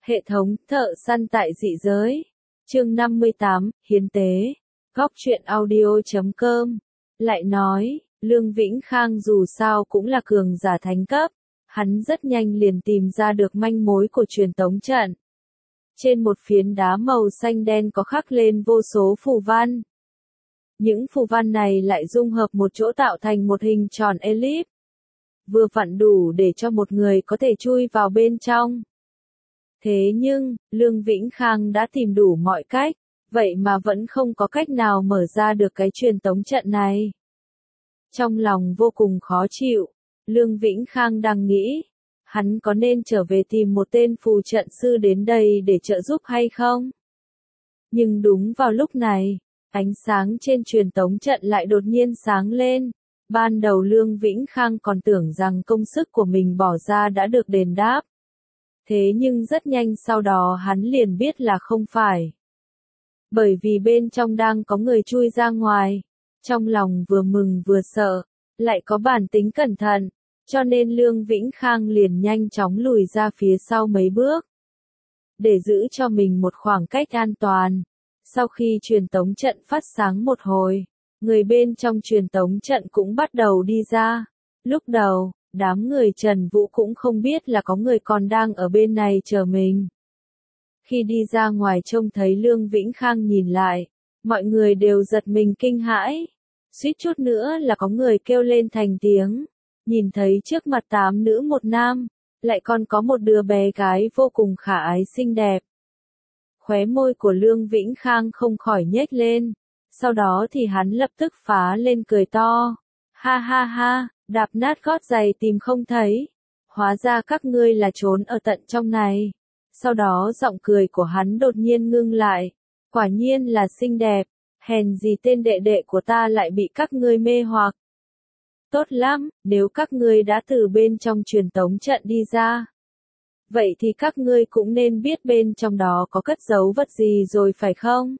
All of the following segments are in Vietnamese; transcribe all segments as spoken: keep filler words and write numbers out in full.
Hệ thống thợ săn tại dị giới. Chương năm mươi tám, Hiến tế. Góc truyện audio chấm com. Lại nói, Lương Vĩnh Khang dù sao cũng là cường giả thánh cấp. Hắn rất nhanh liền tìm ra được manh mối của truyền tống trận. Trên một phiến đá màu xanh đen có khắc lên vô số phù văn. Những phù văn này lại dung hợp một chỗ tạo thành một hình tròn elip. Vừa vặn đủ để cho một người có thể chui vào bên trong. Thế nhưng, Lương Vĩnh Khang đã tìm đủ mọi cách, vậy mà vẫn không có cách nào mở ra được cái truyền tống trận này. Trong lòng vô cùng khó chịu, Lương Vĩnh Khang đang nghĩ, hắn có nên trở về tìm một tên phù trận sư đến đây để trợ giúp hay không? Nhưng đúng vào lúc này, ánh sáng trên truyền tống trận lại đột nhiên sáng lên. Ban đầu Lương Vĩnh Khang còn tưởng rằng công sức của mình bỏ ra đã được đền đáp. Thế nhưng rất nhanh sau đó hắn liền biết là không phải. Bởi vì bên trong đang có người chui ra ngoài. Trong lòng vừa mừng vừa sợ, lại có bản tính cẩn thận, cho nên Lương Vĩnh Khang liền nhanh chóng lùi ra phía sau mấy bước. Để giữ cho mình một khoảng cách an toàn. Sau khi truyền tống trận phát sáng một hồi, người bên trong truyền tống trận cũng bắt đầu đi ra. Lúc đầu, đám người Trần Vũ cũng không biết là có người còn đang ở bên này chờ mình. Khi đi ra ngoài trông thấy Lương Vĩnh Khang nhìn lại, mọi người đều giật mình kinh hãi. Suýt chút nữa là có người kêu lên thành tiếng. Nhìn thấy trước mặt tám nữ một nam, lại còn có một đứa bé gái vô cùng khả ái xinh đẹp. Khóe môi của Lương Vĩnh Khang không khỏi nhếch lên. Sau đó thì hắn lập tức phá lên cười to. Ha ha ha, đạp nát gót giày tìm không thấy. Hóa ra các ngươi là trốn ở tận trong này. Sau đó giọng cười của hắn đột nhiên ngưng lại. Quả nhiên là xinh đẹp. Hèn gì tên đệ đệ của ta lại bị các ngươi mê hoặc. Tốt lắm, nếu các ngươi đã từ bên trong truyền tống trận đi ra. Vậy thì các ngươi cũng nên biết bên trong đó có cất giấu vật gì rồi phải không?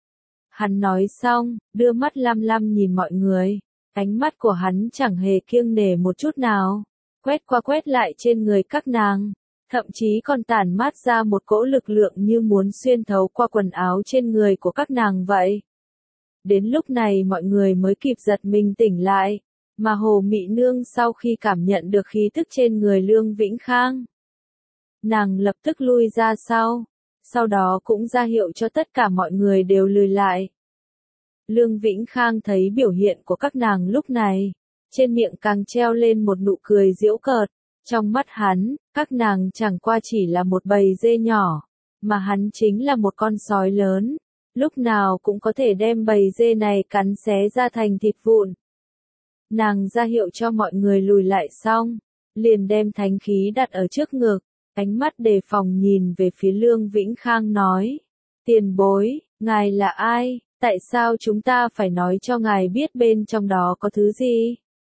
Hắn nói xong, đưa mắt lam lam nhìn mọi người. Ánh mắt của hắn chẳng hề kiêng nể một chút nào. Quét qua quét lại trên người các nàng. Thậm chí còn tản mát ra một cỗ lực lượng như muốn xuyên thấu qua quần áo trên người của các nàng vậy. Đến lúc này mọi người mới kịp giật mình tỉnh lại. Mà Hồ Mị Nương sau khi cảm nhận được khí tức trên người Lương Vĩnh Khang. Nàng lập tức lui ra sau. Sau đó cũng ra hiệu cho tất cả mọi người đều lùi lại. Lương Vĩnh Khang thấy biểu hiện của các nàng lúc này. Trên miệng càng treo lên một nụ cười giễu cợt. Trong mắt hắn, các nàng chẳng qua chỉ là một bầy dê nhỏ. Mà hắn chính là một con sói lớn. Lúc nào cũng có thể đem bầy dê này cắn xé ra thành thịt vụn. Nàng ra hiệu cho mọi người lùi lại xong. Liền đem thánh khí đặt ở trước ngực. Ánh mắt đề phòng nhìn về phía Lương Vĩnh Khang nói. Tiền bối, ngài là ai? Tại sao chúng ta phải nói cho ngài biết bên trong đó có thứ gì?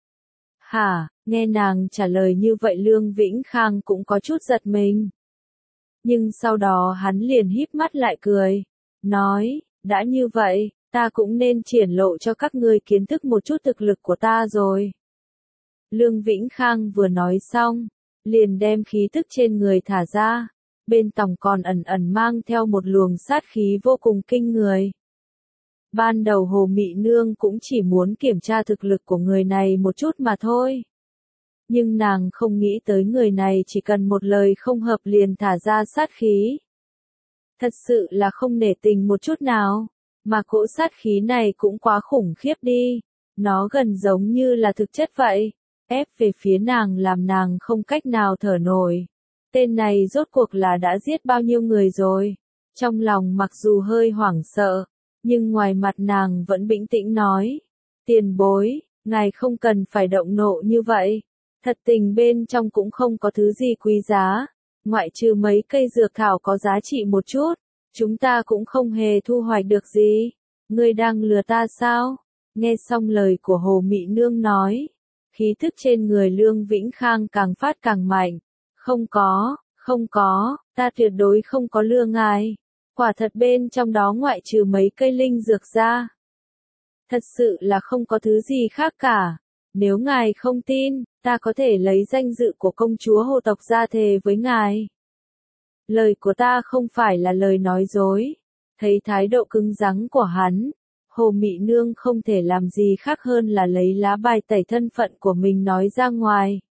Hả, nghe nàng trả lời như vậy Lương Vĩnh Khang cũng có chút giật mình. Nhưng sau đó hắn liền híp mắt lại cười. Nói, đã như vậy, ta cũng nên triển lộ cho các ngươi kiến thức một chút thực lực của ta rồi. Lương Vĩnh Khang vừa nói xong, liền đem khí tức trên người thả ra. Bên tòng còn ẩn ẩn mang theo một luồng sát khí vô cùng kinh người. Ban đầu Hồ Mị Nương cũng chỉ muốn kiểm tra thực lực của người này một chút mà thôi. Nhưng nàng không nghĩ tới người này chỉ cần một lời không hợp liền thả ra sát khí. Thật sự là không nể tình một chút nào. Mà cỗ sát khí này cũng quá khủng khiếp đi. Nó gần giống như là thực chất vậy. Ép về phía nàng làm nàng không cách nào thở nổi. Tên này rốt cuộc là đã giết bao nhiêu người rồi. Trong lòng mặc dù hơi hoảng sợ. Nhưng ngoài mặt nàng vẫn bình tĩnh nói. Tiền bối, ngài không cần phải động nộ như vậy. Thật tình bên trong cũng không có thứ gì quý giá. Ngoại trừ mấy cây dược thảo có giá trị một chút. Chúng ta cũng không hề thu hoạch được gì. Ngươi đang lừa ta sao? Nghe xong lời của Hồ Mị Nương nói. Khí thức trên người Lương Vĩnh Khang càng phát càng mạnh. Không có, không có, ta tuyệt đối không có lừa ngài. Quả thật bên trong đó ngoại trừ mấy cây linh dược ra. Thật sự là không có thứ gì khác cả. Nếu ngài không tin, ta có thể lấy danh dự của công chúa Hồ tộc ra thề với ngài. Lời của ta không phải là lời nói dối. Thấy thái độ cứng rắn của hắn, Hồ Mị Nương không thể làm gì khác hơn là lấy lá bài tẩy thân phận của mình nói ra ngoài.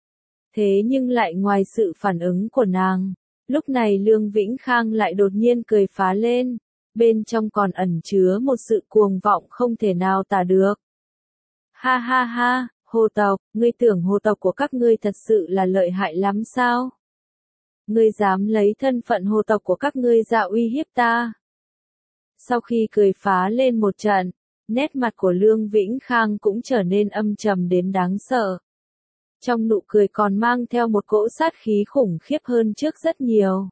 Thế nhưng lại ngoài sự phản ứng của nàng, lúc này Lương Vĩnh Khang lại đột nhiên cười phá lên, bên trong còn ẩn chứa một sự cuồng vọng không thể nào tả được. Ha ha ha, hồ tộc, ngươi tưởng hồ tộc của các ngươi thật sự là lợi hại lắm sao? Ngươi dám lấy thân phận hồ tộc của các ngươi ra uy hiếp ta? Sau khi cười phá lên một trận, nét mặt của Lương Vĩnh Khang cũng trở nên âm trầm đến đáng sợ. Trong nụ cười còn mang theo một cỗ sát khí khủng khiếp hơn trước rất nhiều.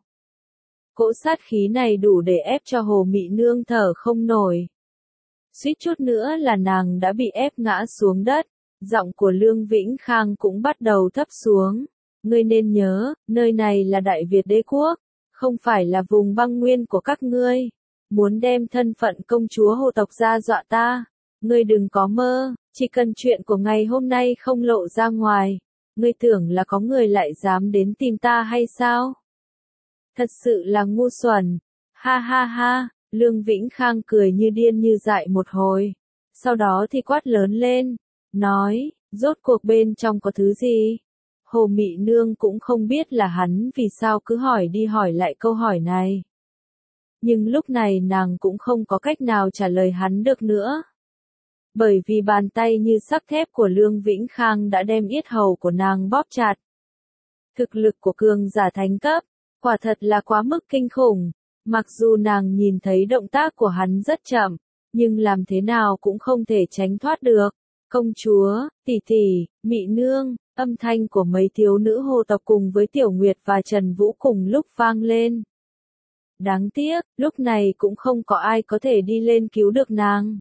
Cỗ sát khí này đủ để ép cho Hồ Mị Nương thở không nổi. Suýt chút nữa là nàng đã bị ép ngã xuống đất, giọng của Lương Vĩnh Khang cũng bắt đầu thấp xuống. Ngươi nên nhớ, nơi này là Đại Việt đế quốc, không phải là vùng băng nguyên của các ngươi. Muốn đem thân phận công chúa hồ tộc ra dọa ta, ngươi đừng có mơ, chỉ cần chuyện của ngày hôm nay không lộ ra ngoài, ngươi tưởng là có người lại dám đến tìm ta hay sao? Thật sự là ngu xuẩn, ha ha ha, Lương Vĩnh Khang cười như điên như dại một hồi, sau đó thì quát lớn lên, nói, rốt cuộc bên trong có thứ gì? Hồ Mị Nương cũng không biết là hắn vì sao cứ hỏi đi hỏi lại câu hỏi này. Nhưng lúc này nàng cũng không có cách nào trả lời hắn được nữa. Bởi vì bàn tay như sắt thép của Lương Vĩnh Khang đã đem yết hầu của nàng bóp chặt. Thực lực của cường giả thánh cấp, quả thật là quá mức kinh khủng. Mặc dù nàng nhìn thấy động tác của hắn rất chậm, nhưng làm thế nào cũng không thể tránh thoát được. Công chúa, tỷ tỷ, Mị Nương, âm thanh của mấy thiếu nữ hồ tộc cùng với Tiểu Nguyệt và Trần Vũ cùng lúc vang lên. Đáng tiếc, lúc này cũng không có ai có thể đi lên cứu được nàng.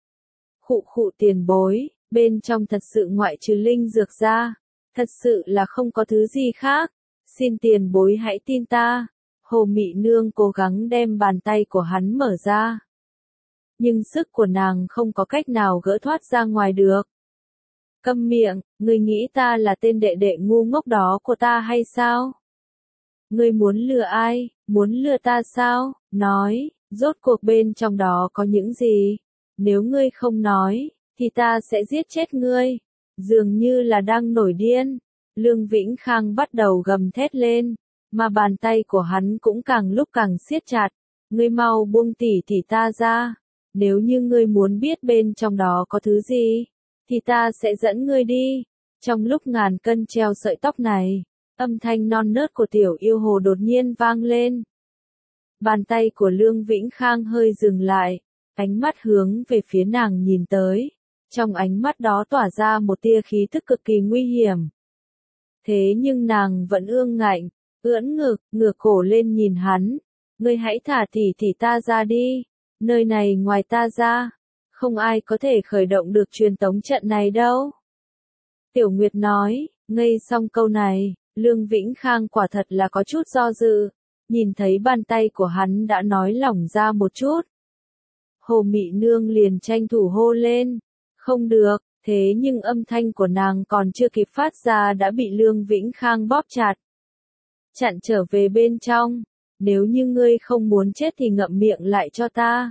Khụ khụ tiền bối, bên trong thật sự ngoại trừ linh dược ra, thật sự là không có thứ gì khác, xin tiền bối hãy tin ta. Hồ Mị Nương cố gắng đem bàn tay của hắn mở ra. Nhưng sức của nàng không có cách nào gỡ thoát ra ngoài được. Câm miệng, ngươi nghĩ ta là tên đệ đệ ngu ngốc đó của ta hay sao? Ngươi muốn lừa ai, muốn lừa ta sao? Nói, rốt cuộc bên trong đó có những gì? Nếu ngươi không nói, thì ta sẽ giết chết ngươi. Dường như là đang nổi điên. Lương Vĩnh Khang bắt đầu gầm thét lên, mà bàn tay của hắn cũng càng lúc càng siết chặt. Ngươi mau buông tỷ tỷ ta ra. Nếu như ngươi muốn biết bên trong đó có thứ gì, thì ta sẽ dẫn ngươi đi. Trong lúc ngàn cân treo sợi tóc này, âm thanh non nớt của Tiểu Yêu Hồ đột nhiên vang lên. Bàn tay của Lương Vĩnh Khang hơi dừng lại, ánh mắt hướng về phía nàng nhìn tới. Trong ánh mắt đó tỏa ra một tia khí tức cực kỳ nguy hiểm. Thế nhưng nàng vẫn ương ngạnh, ưỡn ngực, ngửa cổ lên nhìn hắn. Ngươi hãy thả tỷ tỷ ta ra đi. Nơi này ngoài ta ra, không ai có thể khởi động được truyền tống trận này đâu. Tiểu Nguyệt nói, ngây xong câu này, Lương Vĩnh Khang quả thật là có chút do dự, nhìn thấy bàn tay của hắn đã nói lỏng ra một chút. Hồ Mị Nương liền tranh thủ hô lên, không được, thế nhưng âm thanh của nàng còn chưa kịp phát ra đã bị Lương Vĩnh Khang bóp chặt. Chặn trở về bên trong, nếu như ngươi không muốn chết thì ngậm miệng lại cho ta.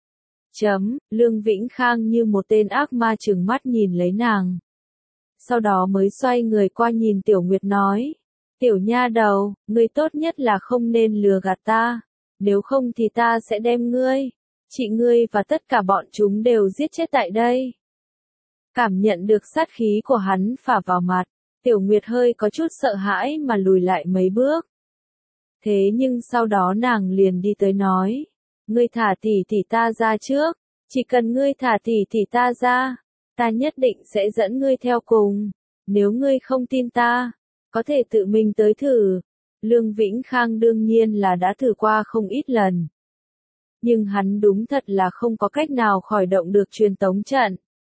Chấm, Lương Vĩnh Khang như một tên ác ma trừng mắt nhìn lấy nàng. Sau đó mới xoay người qua nhìn Tiểu Nguyệt nói, Tiểu nha đầu, ngươi tốt nhất là không nên lừa gạt ta, nếu không thì ta sẽ đem ngươi, chị ngươi và tất cả bọn chúng đều giết chết tại đây. Cảm nhận được sát khí của hắn phả vào mặt, Tiểu Nguyệt hơi có chút sợ hãi mà lùi lại mấy bước. Thế nhưng sau đó nàng liền đi tới nói, ngươi thả tỷ tỷ ta ra trước, chỉ cần ngươi thả tỷ tỷ ta ra, ta nhất định sẽ dẫn ngươi theo cùng, nếu ngươi không tin ta, có thể tự mình tới thử. Lương Vĩnh Khang đương nhiên là đã thử qua không ít lần. Nhưng hắn đúng thật là không có cách nào khởi động được truyền tống trận.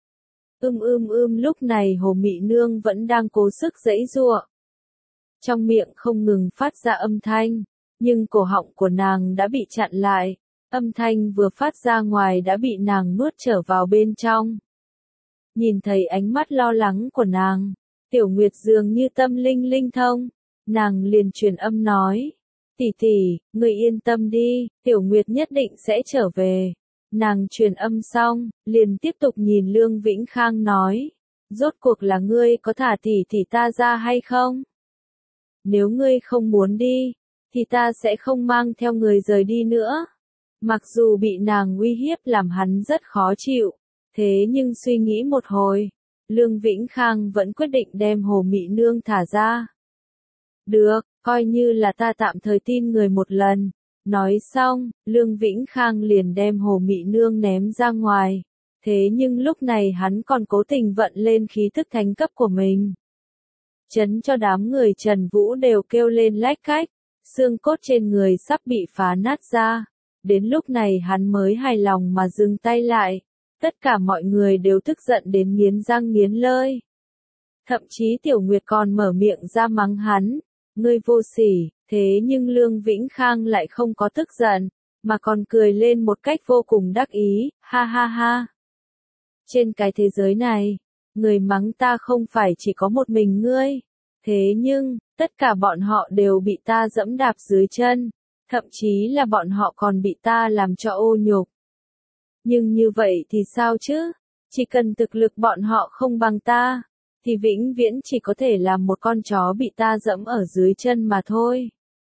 Ưm ưm ưm lúc này Hồ Mị Nương vẫn đang cố sức giãy giụa. Trong miệng không ngừng phát ra âm thanh, nhưng cổ họng của nàng đã bị chặn lại, âm thanh vừa phát ra ngoài đã bị nàng nuốt trở vào bên trong. Nhìn thấy ánh mắt lo lắng của nàng, Tiểu Nguyệt dường như tâm linh linh thông, nàng liền truyền âm nói, Tỷ tỷ, người yên tâm đi, Tiểu Nguyệt nhất định sẽ trở về. Nàng truyền âm xong, liền tiếp tục nhìn Lương Vĩnh Khang nói. Rốt cuộc là ngươi có thả tỷ tỷ ta ra hay không? Nếu ngươi không muốn đi, thì ta sẽ không mang theo người rời đi nữa. Mặc dù bị nàng uy hiếp làm hắn rất khó chịu, thế nhưng suy nghĩ một hồi, Lương Vĩnh Khang vẫn quyết định đem Hồ Mị Nương thả ra. Được, coi như là ta tạm thời tin người một lần. Nói xong, Lương Vĩnh Khang liền đem Hồ Mị Nương ném ra ngoài. Thế nhưng lúc này hắn còn cố tình vận lên khí thức thánh cấp của mình. Chấn cho đám người Trần Vũ đều kêu lên lách cách, xương cốt trên người sắp bị phá nát ra. Đến lúc này hắn mới hài lòng mà dừng tay lại. Tất cả mọi người đều tức giận đến nghiến răng nghiến lợi. Thậm chí Tiểu Nguyệt còn mở miệng ra mắng hắn. Ngươi vô sỉ, thế nhưng Lương Vĩnh Khang lại không có tức giận, mà còn cười lên một cách vô cùng đắc ý, ha ha ha. Trên cái thế giới này, người mắng ta không phải chỉ có một mình ngươi, thế nhưng, tất cả bọn họ đều bị ta dẫm đạp dưới chân, thậm chí là bọn họ còn bị ta làm cho ô nhục. Nhưng như vậy thì sao chứ? Chỉ cần thực lực bọn họ không bằng ta, thì vĩnh viễn chỉ có thể là một con chó bị ta dẫm ở dưới chân mà thôi.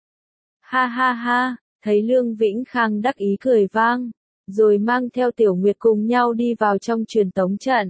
Ha ha ha, thấy Lương Vĩnh Khang đắc ý cười vang, rồi mang theo Tiểu Nguyệt cùng nhau đi vào trong truyền tống trận.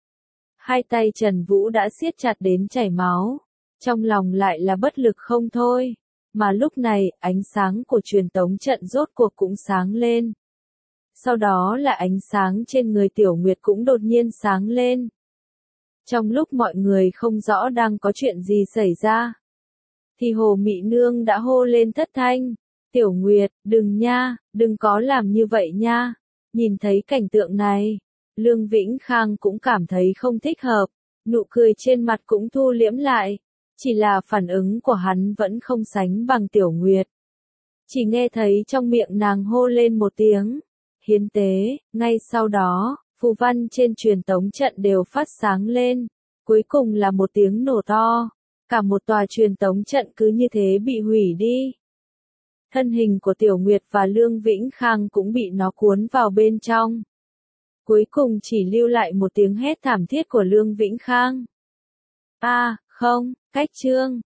Hai tay Trần Vũ đã siết chặt đến chảy máu, trong lòng lại là bất lực không thôi, mà lúc này ánh sáng của truyền tống trận rốt cuộc cũng sáng lên. Sau đó là ánh sáng trên người Tiểu Nguyệt cũng đột nhiên sáng lên. Trong lúc mọi người không rõ đang có chuyện gì xảy ra, thì Hồ Mị Nương đã hô lên thất thanh, Tiểu Nguyệt, đừng nha, đừng có làm như vậy nha. Nhìn thấy cảnh tượng này, Lương Vĩnh Khang cũng cảm thấy không thích hợp, nụ cười trên mặt cũng thu liễm lại, chỉ là phản ứng của hắn vẫn không sánh bằng Tiểu Nguyệt. Chỉ nghe thấy trong miệng nàng hô lên một tiếng, hiến tế, ngay sau đó, phù văn trên truyền tống trận đều phát sáng lên, cuối cùng là một tiếng nổ to, cả một tòa truyền tống trận cứ như thế bị hủy đi. Thân hình của Tiểu Nguyệt và Lương Vĩnh Khang cũng bị nó cuốn vào bên trong. Cuối cùng chỉ lưu lại một tiếng hét thảm thiết của Lương Vĩnh Khang. A, à, không, cách chương.